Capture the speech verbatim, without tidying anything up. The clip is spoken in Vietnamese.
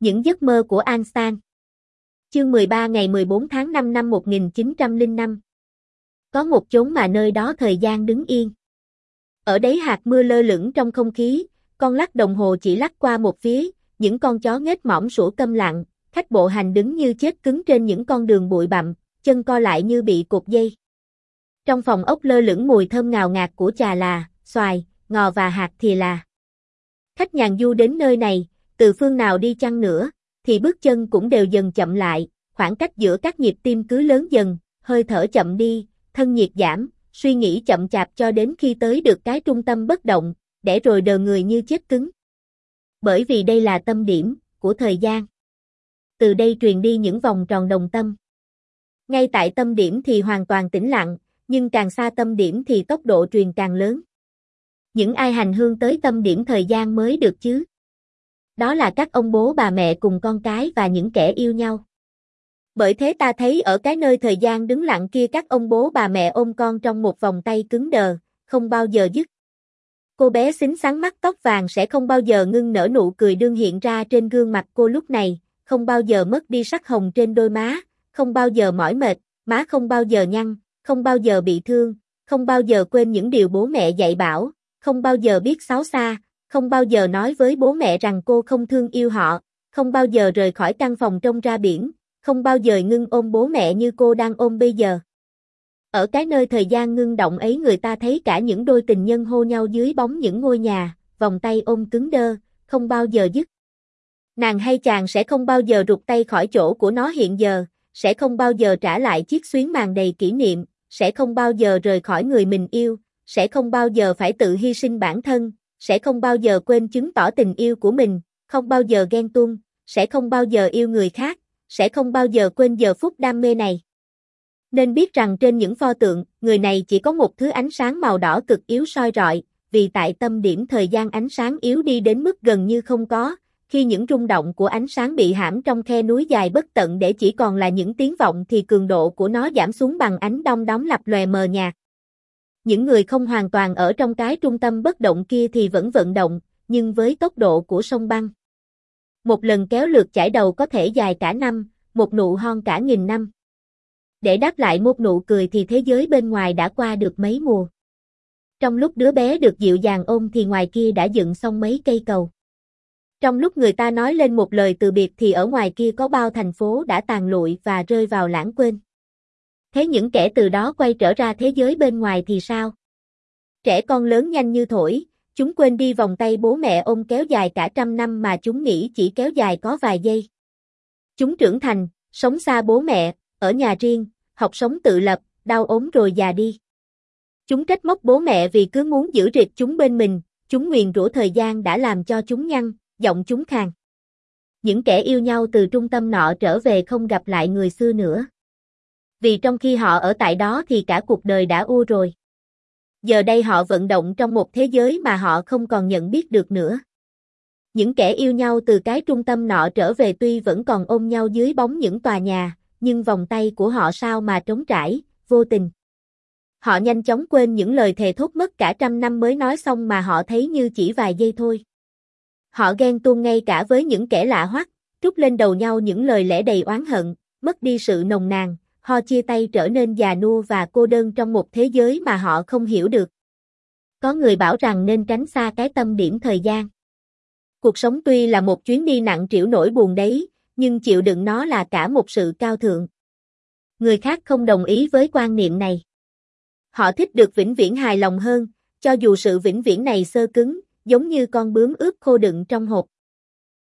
Những giấc mơ của An San. Chương mười ba ngày mười bốn tháng năm năm một nghìn chín trăm lẻ năm. Có một chốn mà nơi đó thời gian đứng yên. Ở đấy hạt mưa lơ lửng trong không khí, con lắc đồng hồ chỉ lắc qua một phía, những con chó nghếch mõm sủa câm lặng, khách bộ hành đứng như chết cứng trên những con đường bụi bặm, chân co lại như bị cột dây. Trong phòng ốc lơ lửng mùi thơm ngào ngạt của trà là, xoài, ngò và hạt thì là. Khách nhàn du đến nơi này, từ phương nào đi chăng nữa, thì bước chân cũng đều dần chậm lại, khoảng cách giữa các nhịp tim cứ lớn dần, hơi thở chậm đi, thân nhiệt giảm, suy nghĩ chậm chạp cho đến khi tới được cái trung tâm bất động, để rồi đờ người như chết cứng. Bởi vì đây là tâm điểm của thời gian. Từ đây truyền đi những vòng tròn đồng tâm. Ngay tại tâm điểm thì hoàn toàn tĩnh lặng, nhưng càng xa tâm điểm thì tốc độ truyền càng lớn. Những ai hành hương tới tâm điểm thời gian mới được chứ? Đó là các ông bố bà mẹ cùng con cái và những kẻ yêu nhau. Bởi thế ta thấy ở cái nơi thời gian đứng lặng kia các ông bố bà mẹ ôm con trong một vòng tay cứng đờ, không bao giờ dứt. Cô bé xinh xắn mắt tóc vàng sẽ không bao giờ ngưng nở nụ cười đương hiện ra trên gương mặt cô lúc này, không bao giờ mất đi sắc hồng trên đôi má, không bao giờ mỏi mệt, má không bao giờ nhăn, không bao giờ bị thương, không bao giờ quên những điều bố mẹ dạy bảo, không bao giờ biết xấu xa, không bao giờ nói với bố mẹ rằng cô không thương yêu họ, không bao giờ rời khỏi căn phòng trông ra biển, không bao giờ ngưng ôm bố mẹ như cô đang ôm bây giờ. Ở cái nơi thời gian ngưng động ấy người ta thấy cả những đôi tình nhân hô nhau dưới bóng những ngôi nhà, vòng tay ôm cứng đơ, không bao giờ dứt. Nàng hay chàng sẽ không bao giờ rụt tay khỏi chỗ của nó hiện giờ, sẽ không bao giờ trả lại chiếc xuyến màn đầy kỷ niệm, sẽ không bao giờ rời khỏi người mình yêu, sẽ không bao giờ phải tự hy sinh bản thân, sẽ không bao giờ quên chứng tỏ tình yêu của mình, không bao giờ ghen tuông, sẽ không bao giờ yêu người khác, sẽ không bao giờ quên giờ phút đam mê này. Nên biết rằng trên những pho tượng, người này chỉ có một thứ ánh sáng màu đỏ cực yếu soi rọi, vì tại tâm điểm thời gian ánh sáng yếu đi đến mức gần như không có, khi những rung động của ánh sáng bị hãm trong khe núi dài bất tận để chỉ còn là những tiếng vọng thì cường độ của nó giảm xuống bằng ánh đom đóm lập lòe mờ nhạt. Những người không hoàn toàn ở trong cái trung tâm bất động kia thì vẫn vận động, nhưng với tốc độ của sông băng. Một lần kéo lượt chải đầu có thể dài cả năm, một nụ hôn cả nghìn năm. Để đáp lại một nụ cười thì thế giới bên ngoài đã qua được mấy mùa. Trong lúc đứa bé được dịu dàng ôm thì ngoài kia đã dựng xong mấy cây cầu. Trong lúc người ta nói lên một lời từ biệt thì ở ngoài kia có bao thành phố đã tàn lụi và rơi vào lãng quên. Thế những kẻ từ đó quay trở ra thế giới bên ngoài thì sao? Trẻ con lớn nhanh như thổi, chúng quên đi vòng tay bố mẹ ôm kéo dài cả trăm năm mà chúng nghĩ chỉ kéo dài có vài giây. Chúng trưởng thành, sống xa bố mẹ, ở nhà riêng, học sống tự lập, đau ốm rồi già đi. Chúng trách móc bố mẹ vì cứ muốn giữ rịt chúng bên mình, chúng nguyền rủa thời gian đã làm cho chúng nhăn, giọng chúng khàn. Những kẻ yêu nhau từ trung tâm nọ trở về không gặp lại người xưa nữa. Vì trong khi họ ở tại đó thì cả cuộc đời đã ua rồi. Giờ đây họ vận động trong một thế giới mà họ không còn nhận biết được nữa. Những kẻ yêu nhau từ cái trung tâm nọ trở về tuy vẫn còn ôm nhau dưới bóng những tòa nhà, nhưng vòng tay của họ sao mà trống trải, vô tình. Họ nhanh chóng quên những lời thề thốt mất cả trăm năm mới nói xong mà họ thấy như chỉ vài giây thôi. Họ ghen tuông ngay cả với những kẻ lạ hoắc, trút lên đầu nhau những lời lẽ đầy oán hận, mất đi sự nồng nàn, họ chia tay trở nên già nua và cô đơn trong một thế giới mà họ không hiểu được. Có người bảo rằng nên tránh xa cái tâm điểm thời gian. Cuộc sống tuy là một chuyến đi nặng trĩu nỗi buồn đấy, nhưng chịu đựng nó là cả một sự cao thượng. Người khác không đồng ý với quan niệm này. Họ thích được vĩnh viễn hài lòng hơn, cho dù sự vĩnh viễn này xơ cứng, giống như con bướm ướp khô đựng trong hộp.